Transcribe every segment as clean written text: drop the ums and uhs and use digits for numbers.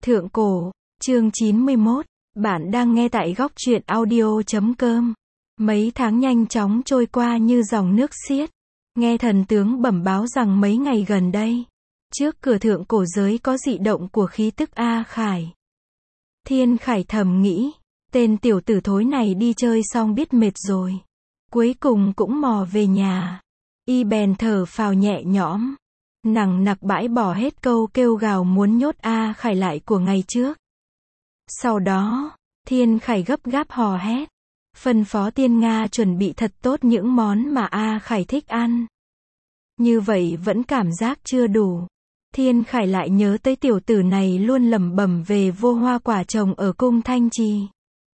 Thượng cổ, chương 91, bạn đang nghe tại góc truyện audio.com. Mấy tháng nhanh chóng trôi qua như dòng nước xiết. Nghe thần tướng bẩm báo rằng mấy ngày gần đây, trước cửa thượng cổ giới có dị động của khí tức A Khải. Thiên Khải thầm nghĩ, tên tiểu tử thối này đi chơi xong biết mệt rồi. Cuối cùng cũng mò về nhà. Y bèn thở phào nhẹ nhõm. Nặng nặc bãi bỏ hết câu kêu gào muốn nhốt A Khải lại của ngày trước. Sau đó, Thiên Khải gấp gáp hò hét. Phân phó Tiên Nga chuẩn bị thật tốt những món mà A Khải thích ăn. Như vậy vẫn cảm giác chưa đủ. Thiên Khải lại nhớ tới tiểu tử này luôn lẩm bẩm về vô hoa quả trồng ở cung Thanh Trì.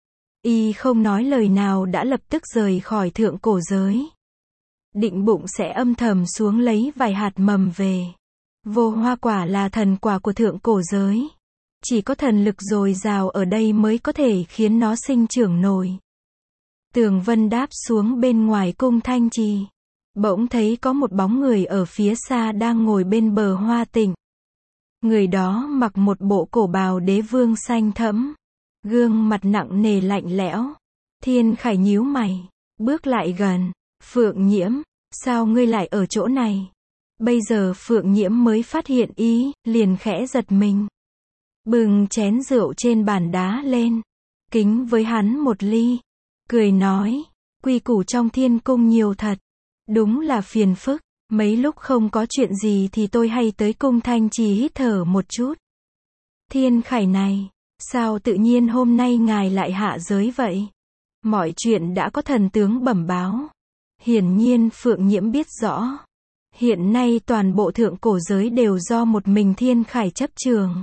Y không nói lời nào đã lập tức rời khỏi thượng cổ giới. Định bụng sẽ âm thầm xuống lấy vài hạt mầm về. Vô hoa quả là thần quả của thượng cổ giới. Chỉ có thần lực dồi dào ở đây mới có thể khiến nó sinh trưởng nổi. Tường Vân đáp xuống bên ngoài cung Thanh Trì. Bỗng thấy có một bóng người ở phía xa đang ngồi bên bờ hoa tịnh. Người đó mặc một bộ cổ bào đế vương xanh thẫm. Gương mặt nặng nề lạnh lẽo. Thiên Khải nhíu mày, bước lại gần. Phượng Nhiễm, sao ngươi lại ở chỗ này? Bây giờ Phượng Nhiễm mới phát hiện ý, liền khẽ giật mình. Bừng chén rượu trên bàn đá lên. Kính với hắn một ly. Cười nói, quy củ trong thiên cung nhiều thật. Đúng là phiền phức. Mấy lúc không có chuyện gì thì tôi hay tới cung Thanh Trì hít thở một chút. Thiên Khải này, sao tự nhiên hôm nay ngài lại hạ giới vậy? Mọi chuyện đã có thần tướng bẩm báo. Hiển nhiên Phượng Nhiễm biết rõ. Hiện nay toàn bộ thượng cổ giới đều do một mình Thiên Khải chấp trường.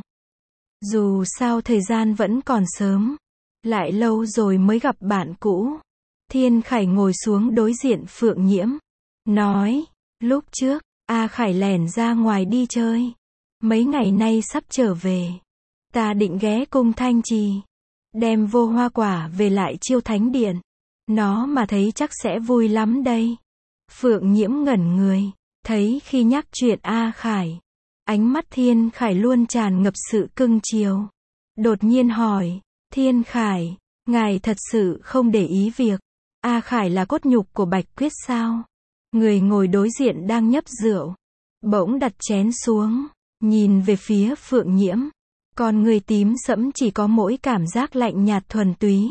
Dù sao thời gian vẫn còn sớm. Lại lâu rồi mới gặp bạn cũ. Thiên Khải ngồi xuống đối diện Phượng Nhiễm. Nói, lúc trước, A Khải lẻn ra ngoài đi chơi. Mấy ngày nay sắp trở về. Ta định ghé cung Thanh Trì. Đem vô hoa quả về lại Chiêu Thánh Điện. Nó mà thấy chắc sẽ vui lắm đây. Phượng Nhiễm ngẩn người. Thấy khi nhắc chuyện A Khải. Ánh mắt Thiên Khải luôn tràn ngập sự cưng chiều. Đột nhiên hỏi. Thiên Khải, ngài thật sự không để ý việc A Khải là cốt nhục của Bạch Quyết sao? Người ngồi đối diện đang nhấp rượu. Bỗng đặt chén xuống. Nhìn về phía Phượng Nhiễm. Còn người tím sẫm chỉ có mỗi cảm giác lạnh nhạt thuần túy.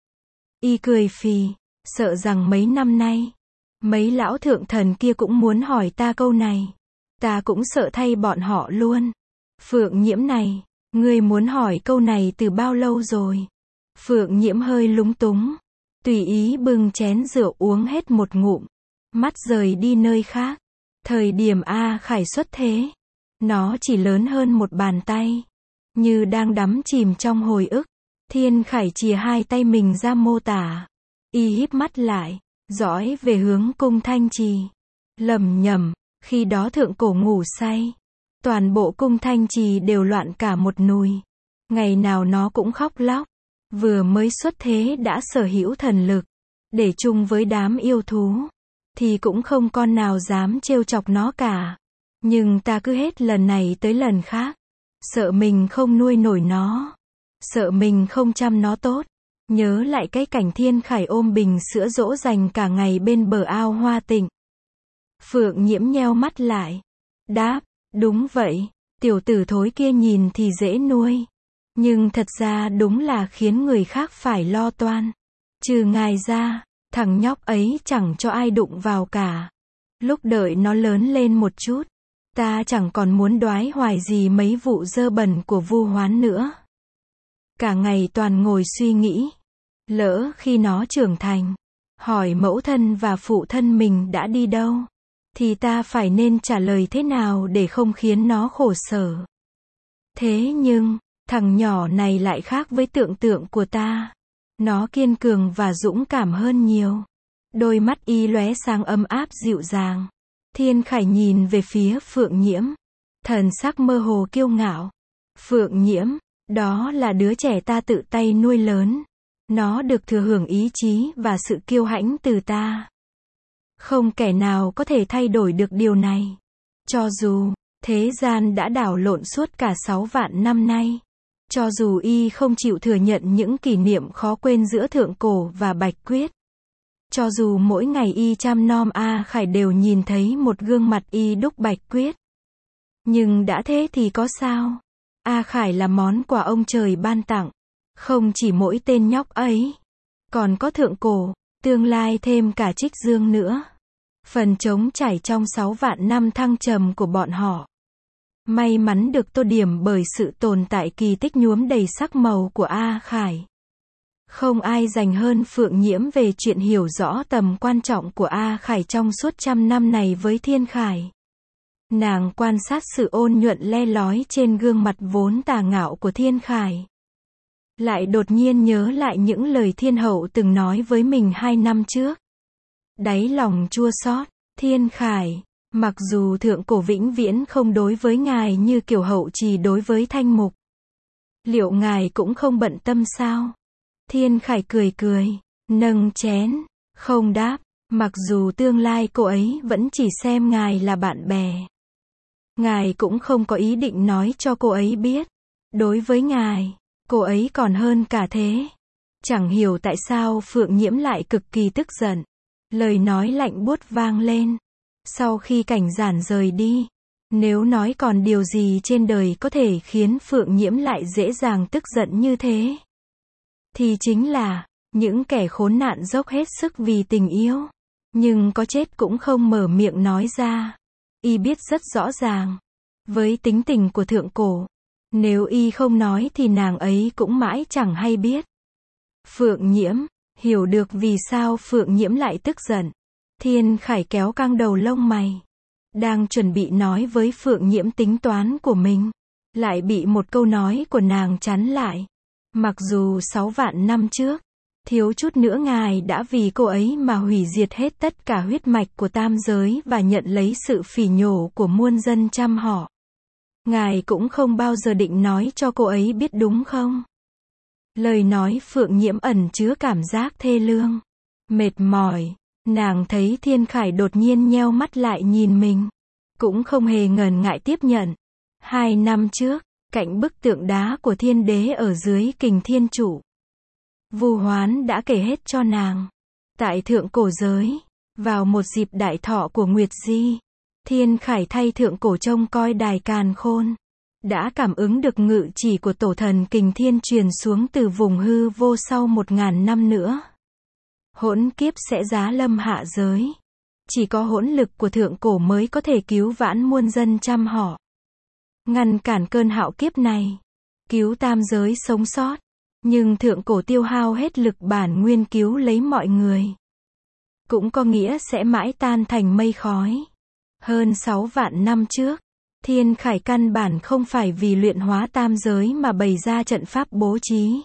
Y cười phì. Sợ rằng mấy năm nay. Mấy lão thượng thần kia cũng muốn hỏi ta câu này. Ta cũng sợ thay bọn họ luôn. Phượng Nhiễm này, ngươi muốn hỏi câu này từ bao lâu rồi? Phượng Nhiễm hơi lúng túng. Tùy ý bưng chén rượu uống hết một ngụm. Mắt rời đi nơi khác. Thời điểm A Khải xuất thế. Nó chỉ lớn hơn một bàn tay. Như đang đắm chìm trong hồi ức. Thiên Khải chìa hai tay mình ra mô tả. Y híp mắt lại. Dõi về hướng cung Thanh Trì. Lầm nhầm, khi đó thượng cổ ngủ say. Toàn bộ cung Thanh Trì đều loạn cả một nùi. Ngày nào nó cũng khóc lóc. Vừa mới xuất thế đã sở hữu thần lực. Để chung với đám yêu thú. Thì cũng không con nào dám trêu chọc nó cả. Nhưng ta cứ hết lần này tới lần khác. Sợ mình không nuôi nổi nó. Sợ mình không chăm nó tốt. Nhớ lại cái cảnh Thiên Khải ôm bình sữa dỗ dành cả ngày bên bờ ao hoa tịnh. Phượng Nhiễm nheo mắt lại. Đáp, đúng vậy, tiểu tử thối kia nhìn thì dễ nuôi. Nhưng thật ra đúng là khiến người khác phải lo toan. Trừ ngài ra, thằng nhóc ấy chẳng cho ai đụng vào cả. Lúc đợi nó lớn lên một chút, ta chẳng còn muốn đoái hoài gì mấy vụ dơ bẩn của Vu Hoán nữa. Cả ngày toàn ngồi suy nghĩ. Lỡ khi nó trưởng thành, hỏi mẫu thân và phụ thân mình đã đi đâu, thì ta phải nên trả lời thế nào để không khiến nó khổ sở. Thế nhưng, thằng nhỏ này lại khác với tưởng tượng của ta. Nó kiên cường và dũng cảm hơn nhiều. Đôi mắt y lóe sáng ấm áp dịu dàng. Thiên Khải nhìn về phía Phượng Nhiễm. Thần sắc mơ hồ kiêu ngạo. Phượng Nhiễm, đó là đứa trẻ ta tự tay nuôi lớn. Nó được thừa hưởng ý chí và sự kiêu hãnh từ ta. Không kẻ nào có thể thay đổi được điều này. Cho dù thế gian đã đảo lộn suốt cả 6 vạn năm nay. Cho dù y không chịu thừa nhận những kỷ niệm khó quên giữa Thượng Cổ và Bạch Quyết. Cho dù mỗi ngày y chăm nom A Khải đều nhìn thấy một gương mặt y đúc Bạch Quyết. Nhưng đã thế thì có sao? A Khải là món quà ông trời ban tặng. Không chỉ mỗi tên nhóc ấy. Còn có Thượng Cổ, tương lai thêm cả Trích Dương nữa. Phần trống trải trong 6 vạn năm thăng trầm của bọn họ. May mắn được tô điểm bởi sự tồn tại kỳ tích nhuốm đầy sắc màu của A Khải. Không ai dành hơn Phượng Nhiễm về chuyện hiểu rõ tầm quan trọng của A Khải trong suốt trăm năm này với Thiên Khải. Nàng quan sát sự ôn nhuận le lói trên gương mặt vốn tà ngạo của Thiên Khải. Lại đột nhiên nhớ lại những lời Thiên Hậu từng nói với mình 2 năm trước. Đáy lòng chua xót, Thiên Khải, mặc dù Thượng Cổ vĩnh viễn không đối với ngài như kiểu hậu trì đối với Thanh Mục. Liệu ngài cũng không bận tâm sao? Thiên Khải cười cười, nâng chén, không đáp, mặc dù tương lai cô ấy vẫn chỉ xem ngài là bạn bè. Ngài cũng không có ý định nói cho cô ấy biết. Đối với ngài, cô ấy còn hơn cả thế. Chẳng hiểu tại sao Phượng Nhiễm lại cực kỳ tức giận. Lời nói lạnh buốt vang lên. Sau khi Cảnh Giản rời đi, nếu nói còn điều gì trên đời có thể khiến Phượng Nhiễm lại dễ dàng tức giận như thế, thì chính là những kẻ khốn nạn dốc hết sức vì tình yêu, nhưng có chết cũng không mở miệng nói ra. Y biết rất rõ ràng, với tính tình của Thượng Cổ, nếu y không nói thì nàng ấy cũng mãi chẳng hay biết. Phượng Nhiễm hiểu được vì sao Phượng Nhiễm lại tức giận. Thiên Khải kéo căng đầu lông mày, đang chuẩn bị nói với Phượng Nhiễm tính toán của mình, lại bị một câu nói của nàng chắn lại. Mặc dù 6 vạn năm trước, thiếu chút nữa ngài đã vì cô ấy mà hủy diệt hết tất cả huyết mạch của tam giới và nhận lấy sự phỉ nhổ của muôn dân trăm họ. Ngài cũng không bao giờ định nói cho cô ấy biết đúng không? Lời nói Phượng Nhiễm ẩn chứa cảm giác thê lương, mệt mỏi. Nàng thấy Thiên Khải đột nhiên nheo mắt lại nhìn mình, cũng không hề ngần ngại tiếp nhận. 2 năm trước, cạnh bức tượng đá của Thiên Đế ở dưới Kình Thiên Trụ, Vu Hoán đã kể hết cho nàng. Tại Thượng Cổ giới, vào một dịp đại thọ của Nguyệt Di, Thiên Khải thay Thượng Cổ trông coi đài Càn Khôn, đã cảm ứng được ngự chỉ của tổ thần Kình Thiên truyền xuống từ vùng hư vô sau 1000 năm nữa. Hỗn kiếp sẽ giá lâm hạ giới. Chỉ có hỗn lực của Thượng Cổ mới có thể cứu vãn muôn dân trăm họ, ngăn cản cơn hạo kiếp này, cứu tam giới sống sót. Nhưng Thượng Cổ tiêu hao hết lực bản nguyên cứu lấy mọi người, cũng có nghĩa sẽ mãi tan thành mây khói. Hơn 6 vạn năm trước, Thiên Khải căn bản không phải vì luyện hóa tam giới mà bày ra trận pháp bố trí,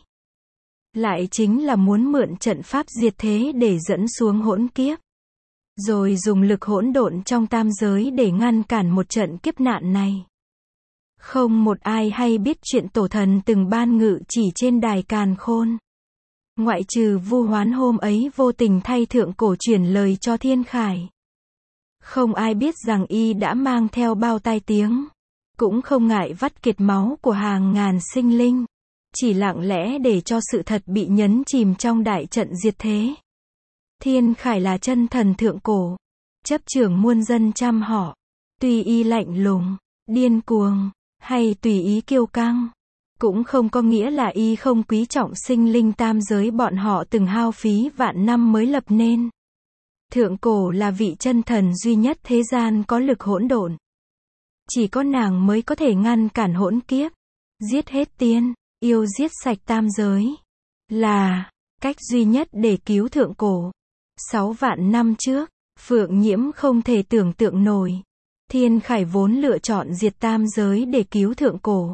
lại chính là muốn mượn trận pháp diệt thế để dẫn xuống hỗn kiếp, rồi dùng lực hỗn độn trong tam giới để ngăn cản một trận kiếp nạn này. Không một ai hay biết chuyện tổ thần từng ban ngự chỉ trên đài Càn Khôn, ngoại trừ Vu Hoán hôm ấy vô tình thay Thượng Cổ chuyển lời cho Thiên Khải. Không ai biết rằng y đã mang theo bao tai tiếng, cũng không ngại vắt kiệt máu của hàng ngàn sinh linh, chỉ lặng lẽ để cho sự thật bị nhấn chìm trong đại trận diệt thế. Thiên Khải là chân thần Thượng Cổ, chấp trưởng muôn dân trăm họ. Tuy y lạnh lùng, điên cuồng, hay tùy ý kiêu căng, cũng không có nghĩa là y không quý trọng sinh linh tam giới bọn họ từng hao phí vạn năm mới lập nên. Thượng Cổ là vị chân thần duy nhất thế gian có lực hỗn độn. Chỉ có nàng mới có thể ngăn cản hỗn kiếp, giết hết tiên, yêu giết sạch tam giới. Là cách duy nhất để cứu Thượng Cổ. 6 vạn năm trước, Phượng Nhiễm không thể tưởng tượng nổi. Thiên Khải vốn lựa chọn diệt tam giới để cứu Thượng Cổ.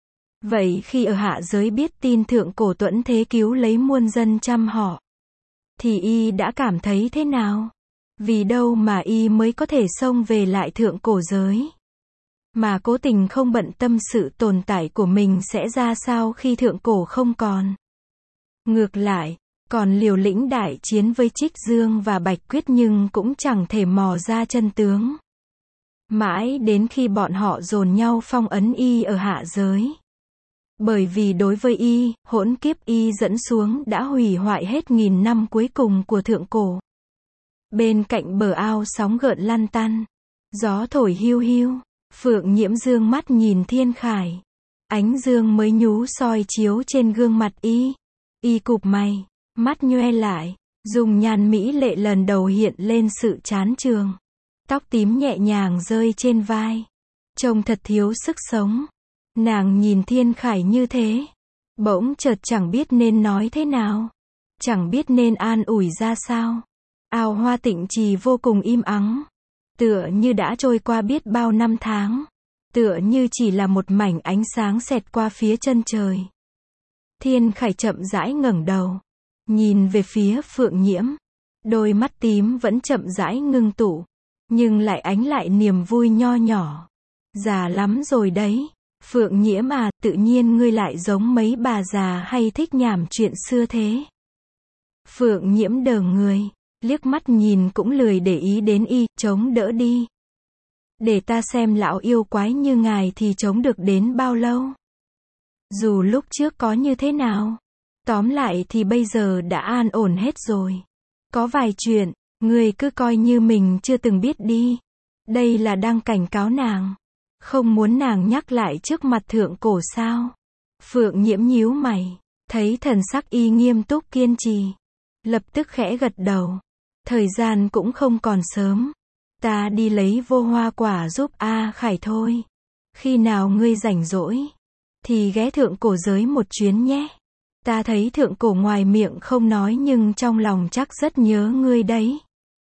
Vậy khi ở hạ giới biết tin Thượng Cổ tuẫn thế cứu lấy muôn dân trăm họ, thì y đã cảm thấy thế nào? Vì đâu mà y mới có thể xông về lại Thượng Cổ giới, mà cố tình không bận tâm sự tồn tại của mình sẽ ra sao khi Thượng Cổ không còn. Ngược lại, còn liều lĩnh đại chiến với Trích Dương và Bạch Quyết nhưng cũng chẳng thể mò ra chân tướng. Mãi đến khi bọn họ dồn nhau phong ấn y ở hạ giới, Bởi vì đối với y, hỗn kiếp y dẫn xuống đã hủy hoại hết nghìn năm cuối cùng của thượng cổ. Bên cạnh bờ ao sóng gợn lăn tăn, gió thổi hiu hiu, Phượng Nhiễm dương mắt nhìn Thiên Khải. Ánh dương mới nhú soi chiếu trên gương mặt y. Y cụp mày, mắt nhoe lại, dùng nhan mỹ lệ lần đầu hiện lên sự chán chường. Tóc tím nhẹ nhàng rơi trên vai, trông thật thiếu sức sống. Nàng nhìn Thiên Khải như thế, bỗng chợt chẳng biết nên nói thế nào, chẳng biết nên an ủi ra sao. Ao Hoa Tịnh Trì vô cùng im ắng, tựa như đã trôi qua biết bao năm tháng, tựa như chỉ là một mảnh ánh sáng xẹt qua phía chân trời. Thiên Khải chậm rãi ngẩng đầu, nhìn về phía Phượng Nhiễm, đôi mắt tím vẫn chậm rãi ngưng tụ, nhưng lại ánh lại niềm vui nho nhỏ. Già lắm rồi đấy, Phượng Nhiễm à, tự nhiên ngươi lại giống mấy bà già hay thích nhảm chuyện xưa thế. Phượng Nhiễm đờ người, liếc mắt nhìn cũng lười để ý đến y, chống đỡ đi. Để ta xem lão yêu quái như ngài thì chống được đến bao lâu. Dù lúc trước có như thế nào, tóm lại thì bây giờ đã an ổn hết rồi. Có vài chuyện, người cứ coi như mình chưa từng biết đi. Đây là đang cảnh cáo nàng, không muốn nàng nhắc lại trước mặt thượng cổ sao. Phượng Nhiễm nhíu mày, thấy thần sắc y nghiêm túc kiên trì, lập tức khẽ gật đầu. Thời gian cũng không còn sớm, ta đi lấy vô hoa quả giúp A Khải thôi. Khi nào ngươi rảnh rỗi thì ghé thượng cổ giới một chuyến nhé. Ta thấy thượng cổ ngoài miệng không nói nhưng trong lòng chắc rất nhớ ngươi đấy.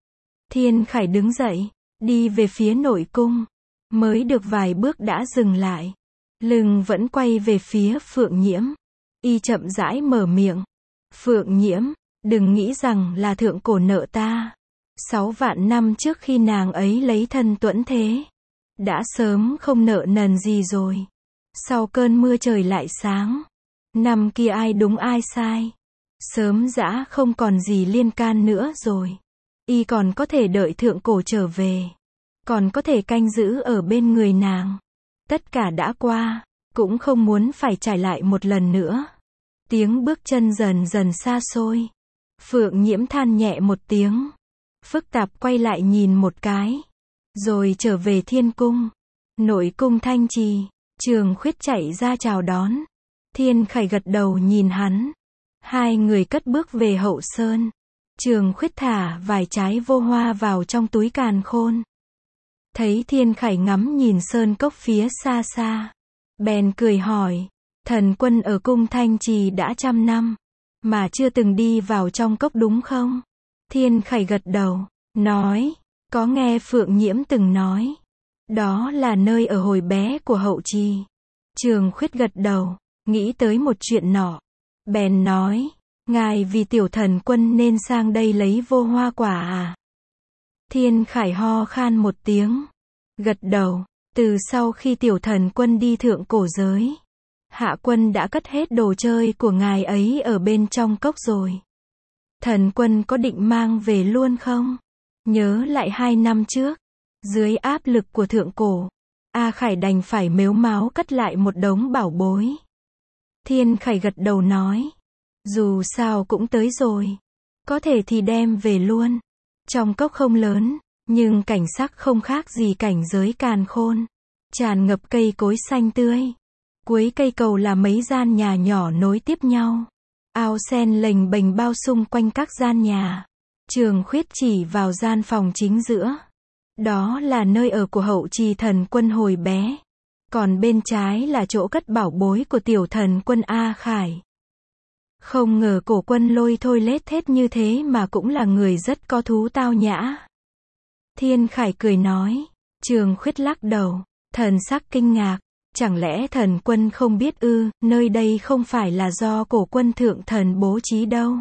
Thiên Khải đứng dậy, đi về phía nội cung, mới được vài bước đã dừng lại, lưng vẫn quay về phía Phượng Nhiễm. Y chậm rãi mở miệng, Phượng Nhiễm, đừng nghĩ rằng là thượng cổ nợ ta. 6 vạn năm trước khi nàng ấy lấy thân Tuẫn Thế, đã sớm không nợ nần gì rồi. Sau cơn mưa trời lại sáng, năm kia ai đúng ai sai, sớm dã không còn gì liên can nữa rồi. Y còn có thể đợi thượng cổ trở về, còn có thể canh giữ ở bên người nàng. Tất cả đã qua, cũng không muốn phải trải lại một lần nữa. Tiếng bước chân dần dần xa xôi. Phượng Nhiễm than nhẹ một tiếng, phức tạp quay lại nhìn một cái, rồi trở về thiên cung. Nội cung Thanh Trì, Trường Khuyết chạy ra chào đón. Thiên Khải gật đầu nhìn hắn. Hai người cất bước về hậu sơn. Trường Khuyết thả vài trái vô hoa vào trong túi càn khôn. Thấy Thiên Khải ngắm nhìn sơn cốc phía xa xa, bèn cười hỏi, thần quân ở cung Thanh Trì đã 100 năm, mà chưa từng đi vào trong cốc đúng không? Thiên Khải gật đầu, nói, có nghe Phượng Nhiễm từng nói, đó là nơi ở hồi bé của hậu trì. Trường Khuyết gật đầu, nghĩ tới một chuyện nọ, bèn nói, ngài vì tiểu thần quân nên sang đây lấy vô hoa quả à? Thiên Khải ho khan một tiếng, gật đầu. Từ sau khi tiểu thần quân đi thượng cổ giới, hạ quân đã cất hết đồ chơi của ngài ấy ở bên trong cốc rồi. Thần quân có định mang về luôn không? Nhớ lại 2 năm trước, dưới áp lực của thượng cổ, A Khải đành phải mếu máo cất lại một đống bảo bối. Thiên Khải gật đầu nói, dù sao cũng tới rồi, có thể thì đem về luôn. Trong cốc không lớn, nhưng cảnh sắc không khác gì cảnh giới càn khôn, tràn ngập cây cối xanh tươi. Cuối cây cầu là mấy gian nhà nhỏ nối tiếp nhau. Ao sen lềnh bềnh bao xung quanh các gian nhà. Trường Khuyết chỉ vào gian phòng chính giữa. Đó là nơi ở của hậu trì thần quân hồi bé. Còn bên trái là chỗ cất bảo bối của tiểu thần quân A Khải. Không ngờ cổ quân Lôi Thôi lết thết như thế mà cũng là người rất có thú tao nhã. Thiên Khải cười nói. Trường Khuyết lắc đầu, thần sắc kinh ngạc. Chẳng lẽ thần quân không biết ư, nơi đây không phải là do cổ quân thượng thần bố trí đâu.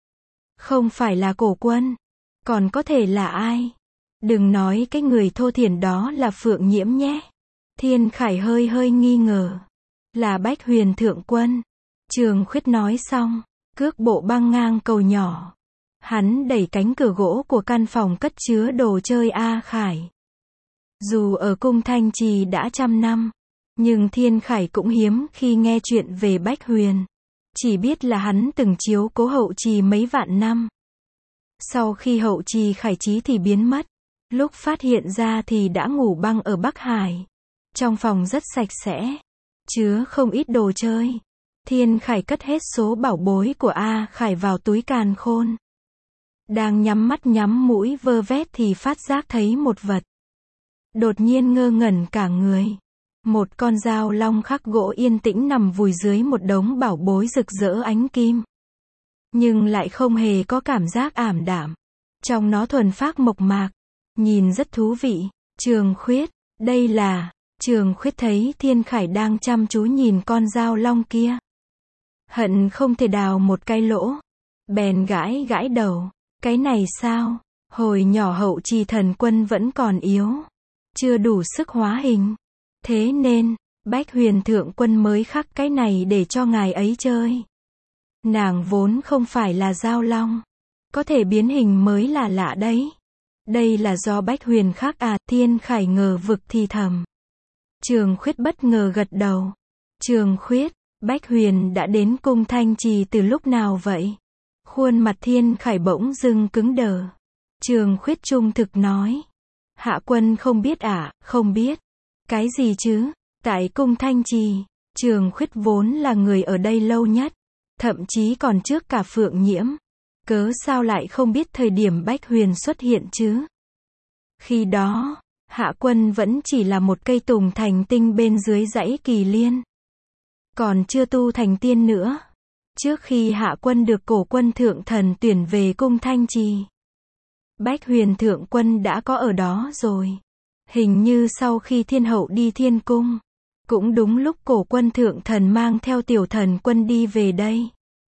Không phải là cổ quân, còn có thể là ai? Đừng nói cái người thô thiển đó là Phượng Nhiễm nhé. Thiên Khải hơi hơi nghi ngờ. Là Bách Huyền thượng quân. Trường Khuyết nói xong, cước bộ băng ngang cầu nhỏ. Hắn đẩy cánh cửa gỗ của căn phòng cất chứa đồ chơi A Khải. Dù ở cung Thanh Trì đã 100 năm, Nhưng Thiên Khải cũng hiếm khi nghe chuyện về Bách Huyền. Chỉ biết là hắn từng chiếu cố Hậu Trì mấy vạn năm. Sau khi Hậu Trì khải trí thì biến mất. Lúc phát hiện ra thì đã ngủ băng ở Bắc Hải. Trong phòng rất sạch sẽ, chứa không ít đồ chơi. Thiên Khải cất hết số bảo bối của A Khải vào túi càn khôn. Đang nhắm mắt nhắm mũi vơ vét thì phát giác thấy một vật. Đột nhiên ngơ ngẩn cả người. Một con dao long khắc gỗ yên tĩnh nằm vùi dưới một đống bảo bối rực rỡ ánh kim. Nhưng lại không hề có cảm giác ảm đạm. Trong nó thuần phác mộc mạc. Nhìn rất thú vị. Trường Khuyết, đây là... Trường Khuyết thấy Thiên Khải đang chăm chú nhìn con dao long kia. Hận không thể đào một cái lỗ. Bèn gãi gãi đầu. Cái này sao? Hồi nhỏ Hậu Trì thần quân vẫn còn yếu. Chưa đủ sức hóa hình. Thế nên, Bách Huyền thượng quân mới khắc cái này để cho ngài ấy chơi. Nàng vốn không phải là dao long. Có thể biến hình mới là lạ đấy. Đây là do Bách Huyền khắc à? Thiên Khải ngờ vực thì thầm. Trường Khuyết bất ngờ gật đầu. Trường Khuyết, Bách Huyền đã đến cung Thanh Trì từ lúc nào vậy? Khuôn mặt Thiên Khải bỗng dưng cứng đờ. Trường Khuyết trung thực nói. Hạ quân không biết à? Không biết. Cái gì chứ? Tại cung Thanh Trì, Trường Khuyết vốn là người ở đây lâu nhất. Thậm chí còn trước cả Phượng Nhiễm. Cớ sao lại không biết thời điểm Bách Huyền xuất hiện chứ? Khi đó, Hạ quân vẫn chỉ là một cây tùng thành tinh bên dưới dãy Kỳ Liên. Còn chưa tu thành tiên nữa. Trước khi Hạ quân được Cổ quân thượng thần tuyển về cung Thanh Trì, Bách Huyền thượng quân đã có ở đó rồi. Hình như sau khi Thiên hậu đi Thiên cung, cũng đúng lúc Cổ quân thượng thần mang theo tiểu thần quân đi về đây,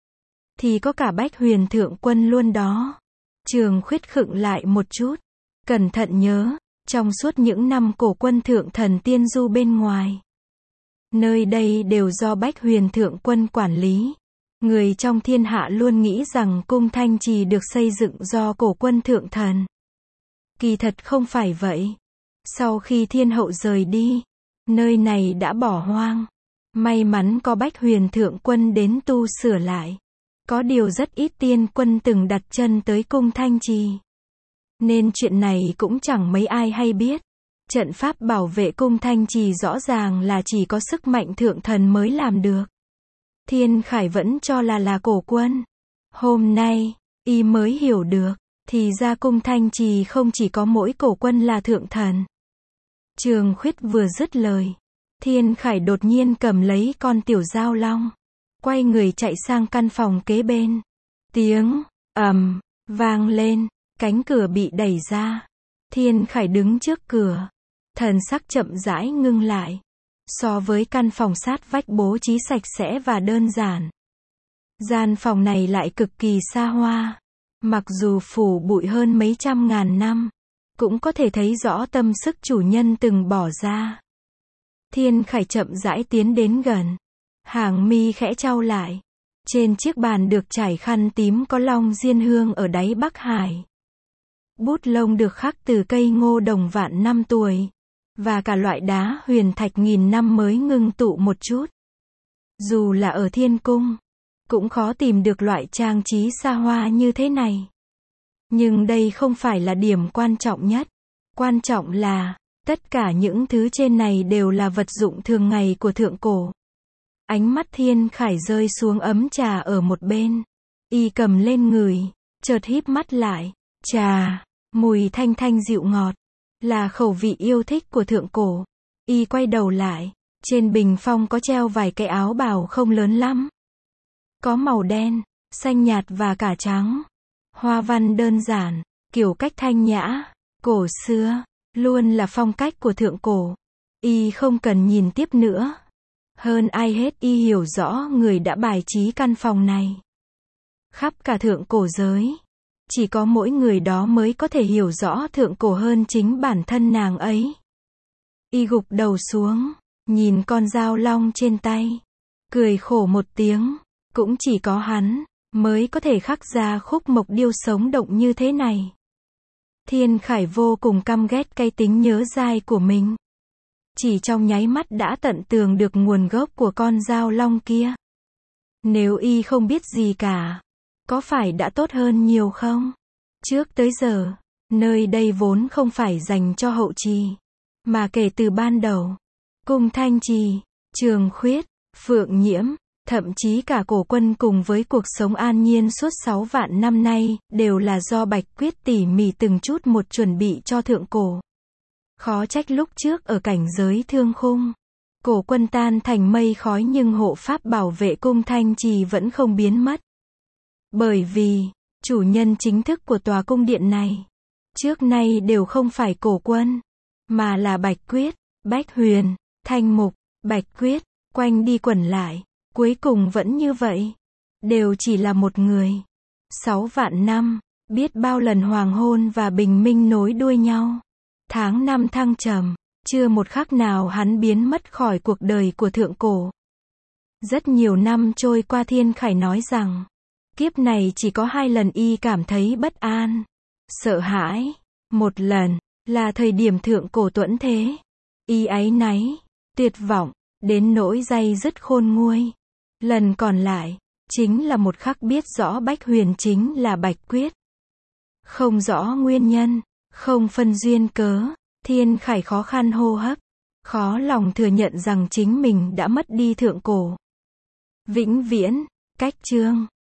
thì có cả Bách Huyền thượng quân luôn đó. Trường Khuyết khựng lại một chút, cẩn thận nhớ, trong suốt những năm Cổ quân thượng thần tiên du bên ngoài, nơi đây đều do Bách Huyền thượng quân quản lý. Người trong thiên hạ luôn nghĩ rằng cung Thanh Trì được xây dựng do Cổ quân thượng thần. Kỳ thật không phải vậy. Sau khi Thiên hậu rời đi, nơi này đã bỏ hoang. May mắn có Bách Huyền thượng quân đến tu sửa lại. Có điều rất ít tiên quân từng đặt chân tới cung Thanh Trì. Nên chuyện này cũng chẳng mấy ai hay biết. Trận pháp bảo vệ cung Thanh Trì rõ ràng là chỉ có sức mạnh thượng thần mới làm được. Thiên Khải vẫn cho là Cổ quân. Hôm nay, y mới hiểu được, thì ra cung Thanh Trì không chỉ có mỗi Cổ quân là thượng thần. Trường Khuyết vừa dứt lời, Thiên Khải đột nhiên cầm lấy con tiểu dao long, quay người chạy sang căn phòng kế bên. Tiếng ầm vang lên, cánh cửa bị đẩy ra. Thiên Khải đứng trước cửa, thần sắc chậm rãi ngưng lại. So với căn phòng sát vách bố trí sạch sẽ và đơn giản, gian phòng này lại cực kỳ xa hoa. Mặc dù phủ bụi hơn mấy trăm ngàn năm, cũng có thể thấy rõ tâm sức chủ nhân từng bỏ ra. Thiên Khải chậm rãi tiến đến gần, hàng mi khẽ chau lại. Trên chiếc bàn được trải khăn tím có long diên hương ở đáy Bắc Hải. Bút lông được khắc từ cây ngô đồng vạn năm tuổi, và cả loại đá huyền thạch nghìn năm mới ngưng tụ một chút. Dù là ở Thiên cung, cũng khó tìm được loại trang trí xa hoa như thế này. Nhưng đây không phải là điểm quan trọng nhất. Quan trọng là, tất cả những thứ trên này đều là vật dụng thường ngày của thượng cổ. Ánh mắt Thiên Khải rơi xuống ấm trà ở một bên. Y cầm lên ngửi, chợt híp mắt lại. Trà, mùi thanh thanh dịu ngọt, là khẩu vị yêu thích của thượng cổ. Y quay đầu lại, trên bình phong có treo vài cái áo bào không lớn lắm. Có màu đen, xanh nhạt và cả trắng. Hoa văn đơn giản, kiểu cách thanh nhã, cổ xưa, luôn là phong cách của thượng cổ. Y không cần nhìn tiếp nữa. Hơn ai hết y hiểu rõ người đã bài trí căn phòng này. Khắp cả thượng cổ giới, chỉ có mỗi người đó mới có thể hiểu rõ thượng cổ hơn chính bản thân nàng ấy. Y gục đầu xuống, nhìn con dao long trên tay, cười khổ một tiếng. Cũng chỉ có hắn mới có thể khắc ra khúc mộc điêu sống động như thế này. Thiên Khải vô cùng căm ghét cái tính nhớ dai của mình. chỉ trong nháy mắt đã tận tường được nguồn gốc của con dao long kia. Nếu y không biết gì cả, có phải đã tốt hơn nhiều không? Trước tới giờ, nơi đây vốn không phải dành cho hậu trì, mà kể từ ban đầu, Cung Thanh Trì, Trường Khuyết, Phượng Nhiễm, thậm chí cả Cổ Quân cùng với cuộc sống an nhiên suốt 6 vạn năm nay, đều là do Bạch Quyết tỉ mỉ từng chút một chuẩn bị cho thượng cổ. Khó trách lúc trước ở cảnh giới Thương Khung, Cổ Quân tan thành mây khói nhưng hộ pháp bảo vệ Cung Thanh Trì vẫn không biến mất. Bởi vì, chủ nhân chính thức của tòa cung điện này, trước nay đều không phải Cổ Quân, mà là Bạch Quyết, Bách Huyền, Thanh Mục, Bạch Quyết, quanh đi quẩn lại, cuối cùng vẫn như vậy. Đều chỉ là một người. 6 vạn năm, biết bao lần hoàng hôn và bình minh nối đuôi nhau. Tháng năm thăng trầm, chưa một khắc nào hắn biến mất khỏi cuộc đời của thượng cổ. Rất nhiều năm trôi qua Thiên Khải nói rằng, kiếp này chỉ có 2 lần y cảm thấy bất an, sợ hãi. Một lần, là thời điểm thượng cổ tuẫn thế. Y áy náy, tuyệt vọng, đến nỗi day dứt khôn nguôi. Lần còn lại, chính là một khắc biết rõ Bách Huyền chính là Bạch Quyết. Không rõ nguyên nhân, không phân duyên cớ, Thiên Khải khó khăn hô hấp, khó lòng thừa nhận rằng chính mình đã mất đi thượng cổ. Vĩnh viễn, cách chương.